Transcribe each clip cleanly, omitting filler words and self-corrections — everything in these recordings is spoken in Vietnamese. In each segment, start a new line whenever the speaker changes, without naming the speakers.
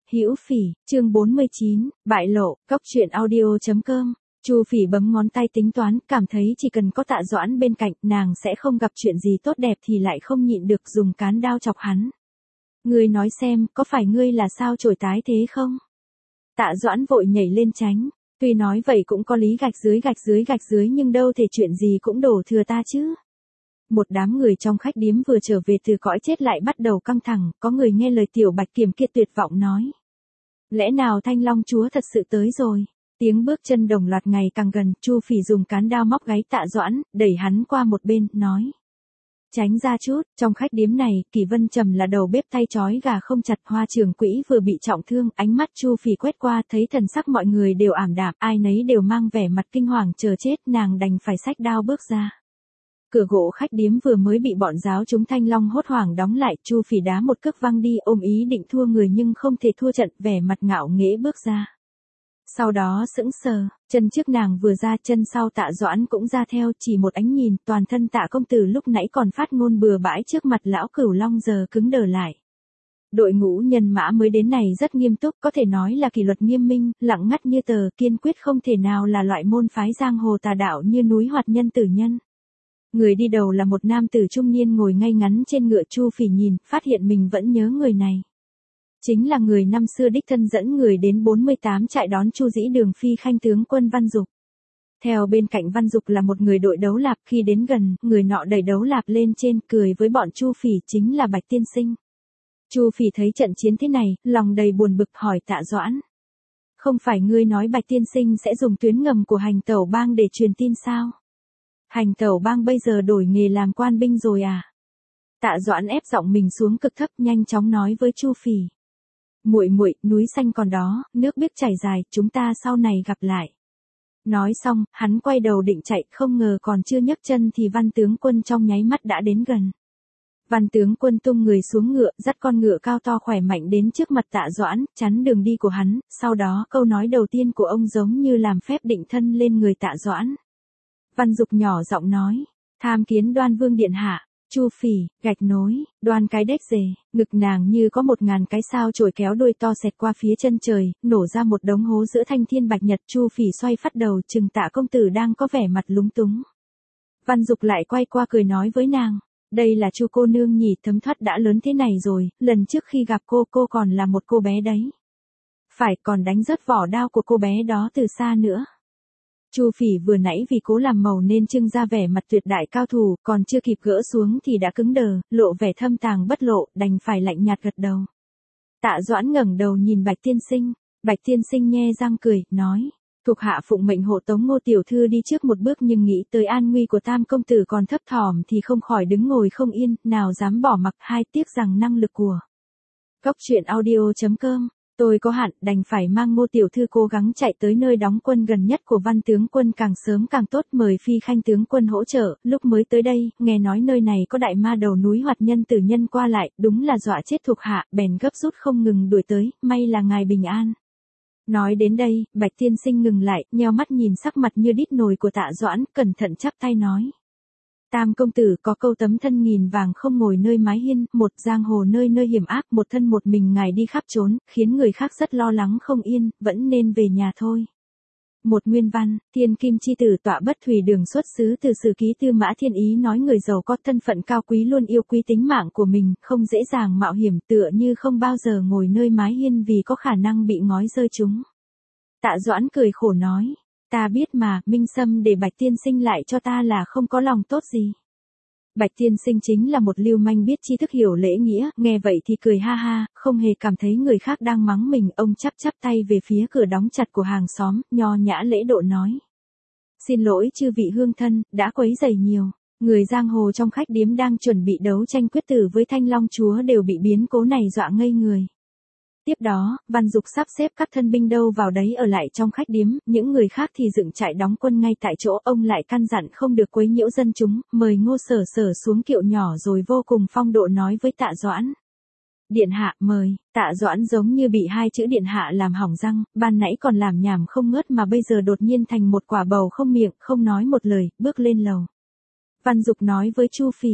Hữu Phỉ, chương 49, bại lộ, cóc truyện audio.com. Chu Phỉ bấm ngón tay tính toán, cảm thấy chỉ cần có Tạ Doãn bên cạnh, nàng sẽ không gặp chuyện gì tốt đẹp thì lại không nhịn được dùng cán đao chọc hắn. Ngươi nói xem, có phải ngươi là sao chổi tái thế không? Tạ Doãn vội nhảy lên tránh, tuy nói vậy cũng có lý gạch dưới nhưng đâu thể chuyện gì cũng đổ thừa ta chứ. Một đám người trong khách điếm vừa trở về từ cõi chết lại bắt đầu căng thẳng, có người nghe lời Tiểu Bạch Kiểm kia tuyệt vọng nói. Lẽ nào Thanh Long Chúa thật sự tới rồi? Tiếng bước chân đồng loạt ngày càng gần, Chu Phỉ dùng cán đao móc gáy Tạ Doãn, đẩy hắn qua một bên, nói. Tránh ra chút, trong khách điếm này, Kỳ Vân Trầm là đầu bếp tay trói gà không chặt, Hoa Trường Quỹ vừa bị trọng thương, ánh mắt Chu Phỉ quét qua thấy thần sắc mọi người đều ảm đạm, ai nấy đều mang vẻ mặt kinh hoàng chờ chết, nàng đành phải xách đao bước ra. Cửa gỗ khách điếm vừa mới bị bọn giáo chúng Thanh Long hốt hoảng đóng lại, Chu Phỉ đá một cước văng đi ôm ý định thua người nhưng không thể thua trận, vẻ mặt ngạo nghễ bước ra. Sau đó sững sờ, chân trước nàng vừa ra chân sau Tạ Doãn cũng ra theo, chỉ một ánh nhìn toàn thân Tạ công tử lúc nãy còn phát ngôn bừa bãi trước mặt lão Cửu Long giờ cứng đờ lại. Đội ngũ nhân mã mới đến này rất nghiêm túc, có thể nói là kỷ luật nghiêm minh, lặng ngắt như tờ, kiên quyết không thể nào là loại môn phái giang hồ tà đạo như núi Hoạt Nhân Tử Nhân. Người đi đầu là một nam tử trung niên ngồi ngay ngắn trên ngựa. Chu Phỉ nhìn, phát hiện mình vẫn nhớ người này. Chính là người năm xưa đích thân dẫn người đến 48 trại đón Chu Dĩ Đường phi khanh tướng quân Văn Dục. Theo bên cạnh Văn Dục là một người đội đấu lạp, khi đến gần, người nọ đẩy đấu lạp lên trên, cười với bọn Chu Phỉ, chính là Bạch tiên sinh. Chu Phỉ thấy trận chiến thế này, lòng đầy buồn bực hỏi Tạ Doãn. Không phải ngươi nói Bạch tiên sinh sẽ dùng tuyến ngầm của Hành Tẩu Bang để truyền tin sao? Hành Tẩu Bang bây giờ đổi nghề làm quan binh rồi à? Tạ Doãn ép giọng mình xuống cực thấp, nhanh chóng nói với Chu Phỉ. Muội muội, núi xanh còn đó, nước biếc chảy dài, chúng ta sau này gặp lại. Nói xong, hắn quay đầu định chạy, không ngờ còn chưa nhấc chân thì Văn tướng quân trong nháy mắt đã đến gần. Văn tướng quân tung người xuống ngựa, dắt con ngựa cao to khỏe mạnh đến trước mặt Tạ Doãn, chắn đường đi của hắn, sau đó câu nói đầu tiên của ông giống như làm phép định thân lên người Tạ Doãn. Văn Dục nhỏ giọng nói, tham kiến Đoan Vương điện hạ. Chu Phỉ, gạch nối, Đoan cái đếch dề, ngực nàng như có 1000 cái sao chổi kéo đuôi to xẹt qua phía chân trời, nổ ra một đống hố giữa thanh thiên bạch nhật. Chu Phỉ xoay phát đầu, chừng Tạ công tử đang có vẻ mặt lúng túng. Văn Dục lại quay qua cười nói với nàng, đây là Chu cô nương nhỉ, thấm thoát đã lớn thế này rồi, lần trước khi gặp cô còn là một cô bé đấy. Phải, còn đánh rớt vỏ đao của cô bé đó từ xa nữa. Chu Phỉ vừa nãy vì cố làm màu nên trưng ra vẻ mặt tuyệt đại cao thủ, còn chưa kịp gỡ xuống thì đã cứng đờ, lộ vẻ thâm tàng bất lộ, đành phải lạnh nhạt gật đầu. Tạ Doãn ngẩng đầu nhìn Bạch tiên sinh, Bạch tiên sinh nhe răng cười, nói, thuộc hạ phụng mệnh hộ tống Ngô tiểu thư đi trước một bước nhưng nghĩ tới an nguy của Tam công tử còn thấp thỏm thì không khỏi đứng ngồi không yên, nào dám bỏ mặc, hai tiếc rằng năng lực của cóc truyện audio.com. Tôi có hạn, đành phải mang Ngô tiểu thư cố gắng chạy tới nơi đóng quân gần nhất của Văn tướng quân càng sớm càng tốt, mời phi khanh tướng quân hỗ trợ. Lúc mới tới đây, nghe nói nơi này có đại ma đầu núi Hoạt Nhân Tử Nhân qua lại, đúng là dọa chết thuộc hạ, bèn gấp rút không ngừng đuổi tới, may là ngài bình an. Nói đến đây, Bạch tiên sinh ngừng lại, nheo mắt nhìn sắc mặt như đít nồi của Tạ Doãn, cẩn thận chắp tay nói. Tam công tử có câu tấm thân nghìn vàng không ngồi nơi mái hiên, một giang hồ nơi nơi hiểm ác, một thân một mình ngài đi khắp trốn, khiến người khác rất lo lắng không yên, vẫn nên về nhà thôi. Một nguyên văn, thiên kim chi tử tọa bất thủy đường xuất xứ từ sử ký Tư Mã Thiên Ý nói người giàu có thân phận cao quý luôn yêu quý tính mạng của mình, không dễ dàng mạo hiểm, tựa như không bao giờ ngồi nơi mái hiên vì có khả năng bị ngói rơi trúng. Tạ Doãn cười khổ nói. Ta biết mà, Minh Sâm để Bạch tiên sinh lại cho ta là không có lòng tốt gì. Bạch tiên sinh chính là một lưu manh biết tri thức hiểu lễ nghĩa, nghe vậy thì cười ha ha, không hề cảm thấy người khác đang mắng mình, ông chắp tay về phía cửa đóng chặt của hàng xóm, nho nhã lễ độ nói. Xin lỗi chư vị hương thân, đã quấy rầy nhiều. Người giang hồ trong khách điếm đang chuẩn bị đấu tranh quyết tử với Thanh Long Chúa đều bị biến cố này dọa ngây người. Tiếp đó, Văn Dục sắp xếp các thân binh đâu vào đấy ở lại trong khách điếm, những người khác thì dựng trại đóng quân ngay tại chỗ, ông lại căn dặn không được quấy nhiễu dân chúng, mời Ngô Sở Sở xuống kiệu nhỏ rồi vô cùng phong độ nói với Tạ Doãn. Điện hạ mời. Tạ Doãn giống như bị hai chữ điện hạ làm hỏng răng, ban nãy còn làm nhảm không ngớt mà bây giờ đột nhiên thành một quả bầu không miệng, không nói một lời, bước lên lầu. Văn Dục nói với Chu Phỉ,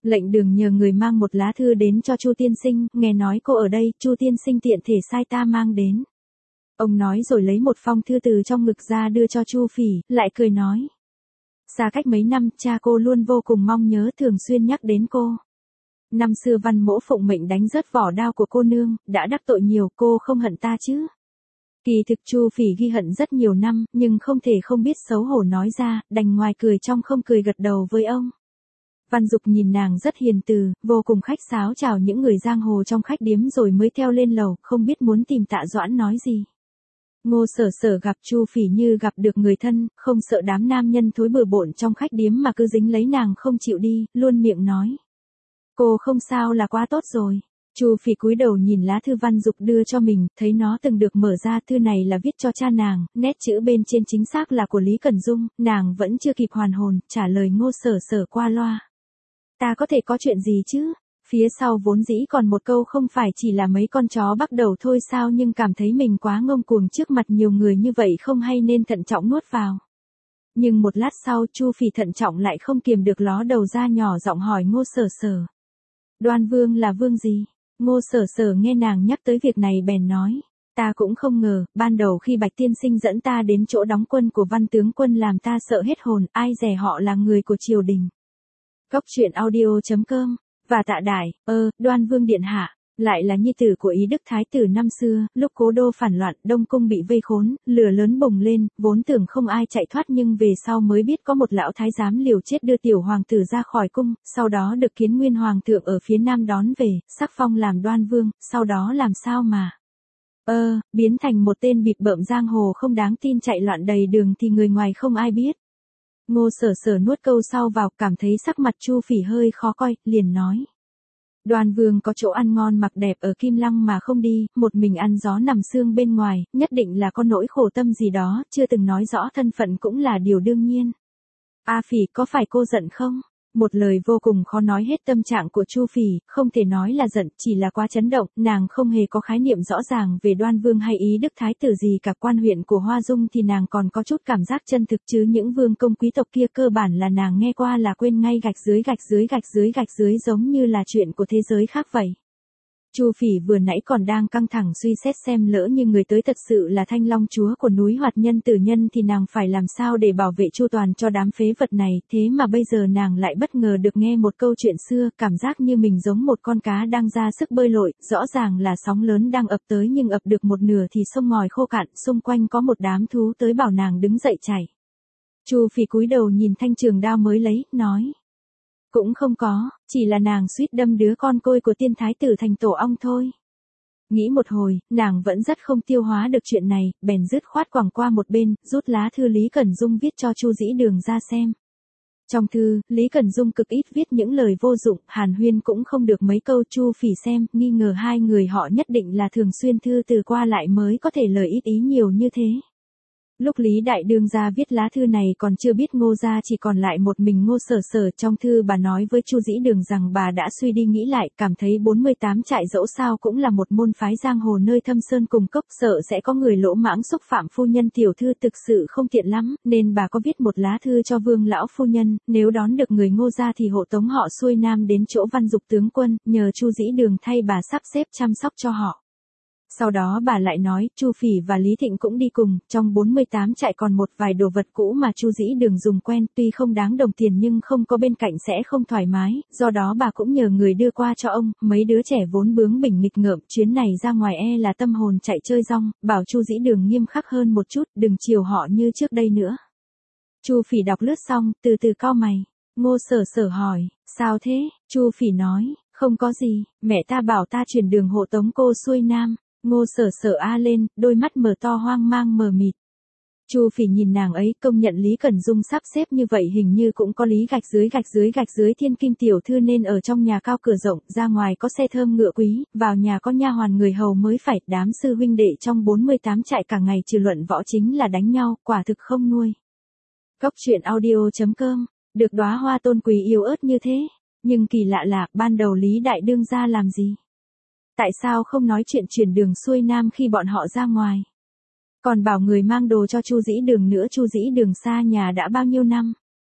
Lệnh Đường nhờ người mang một lá thư đến cho Chu tiên sinh, nghe nói cô ở đây, Chu tiên sinh tiện thể sai ta mang đến. Ông nói rồi lấy một phong thư từ trong ngực ra đưa cho Chu Phỉ, lại cười nói. Xa cách mấy năm, cha cô luôn vô cùng mong nhớ, thường xuyên nhắc đến cô. Năm xưa Văn Mỗ phụng mệnh đánh rớt vỏ đao của cô nương, đã đắc tội nhiều, cô không hận ta chứ? Kỳ thực Chu Phỉ ghi hận rất nhiều năm, nhưng không thể không biết xấu hổ nói ra, đành ngoài cười trong không cười gật đầu với ông. Văn Dục nhìn nàng rất hiền từ, vô cùng khách sáo chào những người giang hồ trong khách điếm rồi mới theo lên lầu, không biết muốn tìm Tạ Doãn nói gì. Ngô Sở Sở gặp Chu Phỉ như gặp được người thân, không sợ đám nam nhân thối bừa bộn trong khách điếm mà cứ dính lấy nàng không chịu đi, luôn miệng nói. Cô không sao là quá tốt rồi. Chu Phỉ cúi đầu nhìn lá thư Văn Dục đưa cho mình, thấy nó từng được mở ra, thư này là viết cho cha nàng, nét chữ bên trên chính xác là của Lý Cẩn Dung, nàng vẫn chưa kịp hoàn hồn, trả lời Ngô Sở Sở qua loa. Ta có thể có chuyện gì chứ? Phía sau vốn dĩ còn một câu không phải chỉ là mấy con chó bắt đầu thôi sao, nhưng cảm thấy mình quá ngông cuồng trước mặt nhiều người như vậy không hay nên thận trọng nuốt vào. Nhưng một lát sau Chu Phỉ thận trọng lại không kiềm được ló đầu ra nhỏ giọng hỏi Ngô Sở Sở. Đoan Vương là vương gì? Ngô Sở Sở nghe nàng nhắc tới việc này bèn nói. Ta cũng không ngờ, ban đầu khi Bạch Tiên Sinh dẫn ta đến chỗ đóng quân của Văn tướng quân làm ta sợ hết hồn, ai dè họ là người của triều đình. Cốc truyện audio.com, và Tạ Đại, Đoan Vương điện hạ, lại là nhi tử của Ý Đức Thái tử năm xưa, lúc Cố Đô phản loạn, Đông Cung bị vây khốn, lửa lớn bùng lên, vốn tưởng không ai chạy thoát nhưng về sau mới biết có một lão thái giám liều chết đưa tiểu hoàng tử ra khỏi cung, sau đó được Kiến Nguyên hoàng thượng ở phía nam đón về, sắc phong làm Đoan Vương, sau đó làm sao mà biến thành một tên bịp bợm giang hồ không đáng tin chạy loạn đầy đường thì người ngoài không ai biết. Ngô Sở Sở nuốt câu sau vào, cảm thấy sắc mặt Chu Phỉ hơi khó coi, liền nói. Đoan Vương có chỗ ăn ngon mặc đẹp ở Kim Lăng mà không đi, một mình ăn gió nằm xương bên ngoài, nhất định là có nỗi khổ tâm gì đó, chưa từng nói rõ thân phận cũng là điều đương nhiên. A Phỉ, có phải cô giận không? Một lời vô cùng khó nói hết tâm trạng của Chu Phỉ, không thể nói là giận, chỉ là quá chấn động, nàng không hề có khái niệm rõ ràng về Đoan Vương hay Ý Đức Thái tử gì cả. Quan huyện của Hoa Dung thì nàng còn có chút cảm giác chân thực, chứ những vương công quý tộc kia cơ bản là nàng nghe qua là quên ngay, gạch dưới gạch dưới gạch dưới gạch dưới, giống như là chuyện của thế giới khác vậy. Chu Phỉ vừa nãy còn đang căng thẳng suy xét xem lỡ như người tới thật sự là Thanh Long chúa của núi Hoạt Nhân Tử Nhân thì nàng phải làm sao để bảo vệ chu toàn cho đám phế vật này, thế mà bây giờ nàng lại bất ngờ được nghe một câu chuyện xưa, cảm giác như mình giống một con cá đang ra sức bơi lội, rõ ràng là sóng lớn đang ập tới nhưng ập được một nửa thì sông ngòi khô cạn, xung quanh có một đám thú tới bảo nàng đứng dậy chạy. Chu Phỉ cúi đầu nhìn thanh trường đao mới lấy, nói. Cũng không có, chỉ là nàng suýt đâm đứa con côi của tiên thái tử thành tổ ong thôi. Nghĩ một hồi, nàng vẫn rất không tiêu hóa được chuyện này, bèn dứt khoát quẳng qua một bên, rút lá thư Lý Cẩn Dung viết cho Chu Dĩ Đường ra xem. Trong thư, Lý Cẩn Dung cực ít viết những lời vô dụng, hàn huyên cũng không được mấy câu. Chu Phỉ xem, nghi ngờ hai người họ nhất định là thường xuyên thư từ qua lại mới có thể lời ít ý nhiều như thế. Lúc Lý Đại Đương gia viết lá thư này còn chưa biết Ngô gia chỉ còn lại một mình Ngô Sở Sở. Trong thư bà nói với Chu Dĩ Đường rằng bà đã suy đi nghĩ lại, cảm thấy 48 trại dẫu sao cũng là một môn phái giang hồ nơi thâm sơn cùng cốc, sợ sẽ có người lỗ mãng xúc phạm phu nhân tiểu thư thực sự không tiện lắm, nên bà có viết một lá thư cho Vương lão phu nhân, nếu đón được người Ngô gia thì hộ tống họ xuôi nam đến chỗ Văn Dục tướng quân, nhờ Chu Dĩ Đường thay bà sắp xếp chăm sóc cho họ. Sau đó bà lại nói, Chu Phỉ và Lý Thịnh cũng đi cùng, trong 48 trại còn một vài đồ vật cũ mà Chu Dĩ Đường dùng quen, tuy không đáng đồng tiền nhưng không có bên cạnh sẽ không thoải mái, do đó bà cũng nhờ người đưa qua cho ông. Mấy đứa trẻ vốn bướng bỉnh nghịch ngợm, chuyến này ra ngoài e là tâm hồn chạy chơi rong, bảo Chu Dĩ Đường nghiêm khắc hơn một chút, đừng chiều họ như trước đây nữa. Chu Phỉ đọc lướt xong, từ từ cau mày. Ngô Sở Sở hỏi, sao thế? Chu Phỉ nói, không có gì, mẹ ta bảo ta chuyển đường hộ tống cô xuôi nam. Ngô Sở Sở a lên, đôi mắt mở to hoang mang mờ mịt. Chu Phỉ nhìn nàng ấy, công nhận Lý Cẩn Dung sắp xếp như vậy hình như cũng có lý, gạch dưới gạch dưới gạch dưới, thiên kim tiểu thư nên ở trong nhà cao cửa rộng, ra ngoài có xe thơm ngựa quý, vào nhà có nha hoàn người hầu mới phải. Đám sư huynh đệ trong 48 trại cả ngày trừ luận võ chính là đánh nhau, quả thực không nuôi. Cốc truyện audio.com, được đóa hoa tôn quý yếu ớt như thế, nhưng kỳ lạ là ban đầu Lý Đại Đương gia làm gì? Tại sao không nói chuyện chuyển đường xuôi nam khi bọn họ ra ngoài? Còn bảo người mang đồ cho Chu Dĩ Đường nữa. Chu Dĩ Đường xa nhà đã bao nhiêu năm?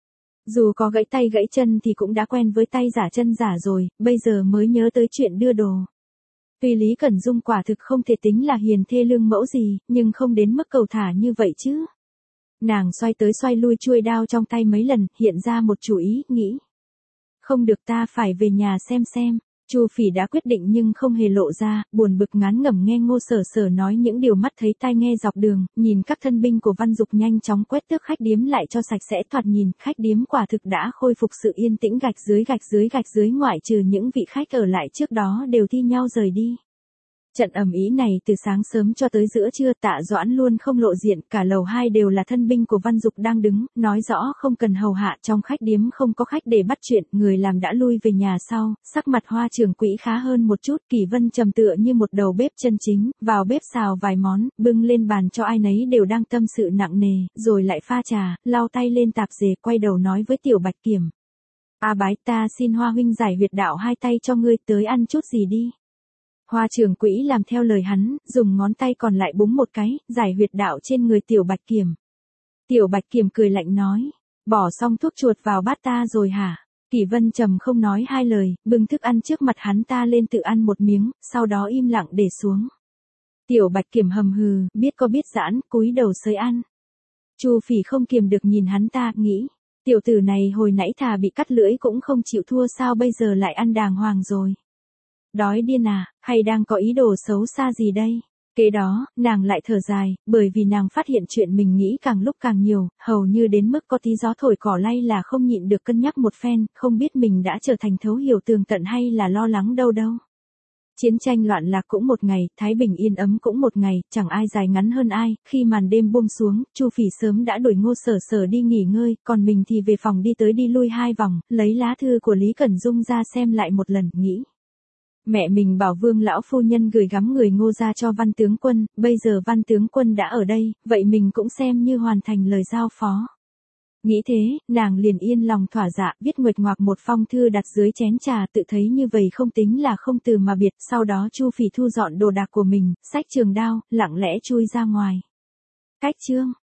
Dù có gãy tay gãy chân thì cũng đã quen với tay giả chân giả rồi, bây giờ mới nhớ tới chuyện đưa đồ. Tuy Lý Cẩn Dung quả thực không thể tính là hiền thê lương mẫu gì, nhưng không đến mức cầu thả như vậy chứ. Nàng xoay tới xoay lui chuôi đao trong tay mấy lần, hiện ra một chủ ý, nghĩ. Không được, ta phải về nhà xem. Chu Phỉ đã quyết định nhưng không hề lộ ra, buồn bực ngán ngẩm nghe Ngô Sở Sở nói những điều mắt thấy tai nghe dọc đường, nhìn các thân binh của Văn Dục nhanh chóng quét tước khách điếm lại cho sạch sẽ, thoạt nhìn, khách điếm quả thực đã khôi phục sự yên tĩnh, gạch dưới ngoại trừ những vị khách ở lại trước đó đều thi nhau rời đi. Trận ầm ĩ này từ sáng sớm cho tới giữa trưa, Tạ Doãn luôn không lộ diện, cả lầu 2 đều là thân binh của Văn Dục đang đứng, nói rõ không cần hầu hạ, trong khách điếm không có khách để bắt chuyện, người làm đã lui về nhà sau, sắc mặt Hoa trưởng quỹ khá hơn một chút, Kỳ Vân trầm tựa như một đầu bếp chân chính, vào bếp xào vài món, bưng lên bàn cho ai nấy đều đang tâm sự nặng nề, rồi lại pha trà, lau tay lên tạp dề, quay đầu nói với Tiểu Bạch Kiểm. A Bái, ta xin Hoa huynh giải huyệt đạo hai tay cho ngươi, tới ăn chút gì đi. Hoa trưởng quỹ làm theo lời hắn, dùng ngón tay còn lại búng một cái, giải huyệt đạo trên người Tiểu Bạch Kiểm. Tiểu Bạch Kiểm cười lạnh nói, bỏ xong thuốc chuột vào bát ta rồi hả? Kỳ Vân trầm không nói hai lời, bưng thức ăn trước mặt hắn ta lên tự ăn một miếng, sau đó im lặng để xuống. Tiểu Bạch Kiểm hầm hừ, biết có biết giãn, cúi đầu xới ăn. Chu Phỉ không kiềm được nhìn hắn ta, nghĩ, tiểu tử này hồi nãy thà bị cắt lưỡi cũng không chịu thua, sao bây giờ lại ăn đàng hoàng rồi. Đói điên à, hay đang có ý đồ xấu xa gì đây? Kế đó, nàng lại thở dài, bởi vì nàng phát hiện chuyện mình nghĩ càng lúc càng nhiều, hầu như đến mức có tí gió thổi cỏ lay là không nhịn được cân nhắc một phen, không biết mình đã trở thành thấu hiểu tường tận hay là lo lắng đâu. Chiến tranh loạn lạc cũng một ngày, thái bình yên ấm cũng một ngày, chẳng ai dài ngắn hơn ai, khi màn đêm buông xuống, Chu Phỉ sớm đã đuổi Ngô Sở Sở đi nghỉ ngơi, còn mình thì về phòng đi tới đi lui 2 vòng, lấy lá thư của Lý Cẩn Dung ra xem lại một lần, nghĩ. Mẹ mình bảo Vương lão phu nhân gửi gắm người Ngô ra cho Văn tướng quân, bây giờ Văn tướng quân đã ở đây, vậy mình cũng xem như hoàn thành lời giao phó. Nghĩ thế, nàng liền yên lòng thỏa dạ, viết nguệch ngoạc một phong thư đặt dưới chén trà, tự thấy như vậy không tính là không từ mà biệt, sau đó Chu Phỉ thu dọn đồ đạc của mình, xách trường đao, lặng lẽ chui ra ngoài. Cách chương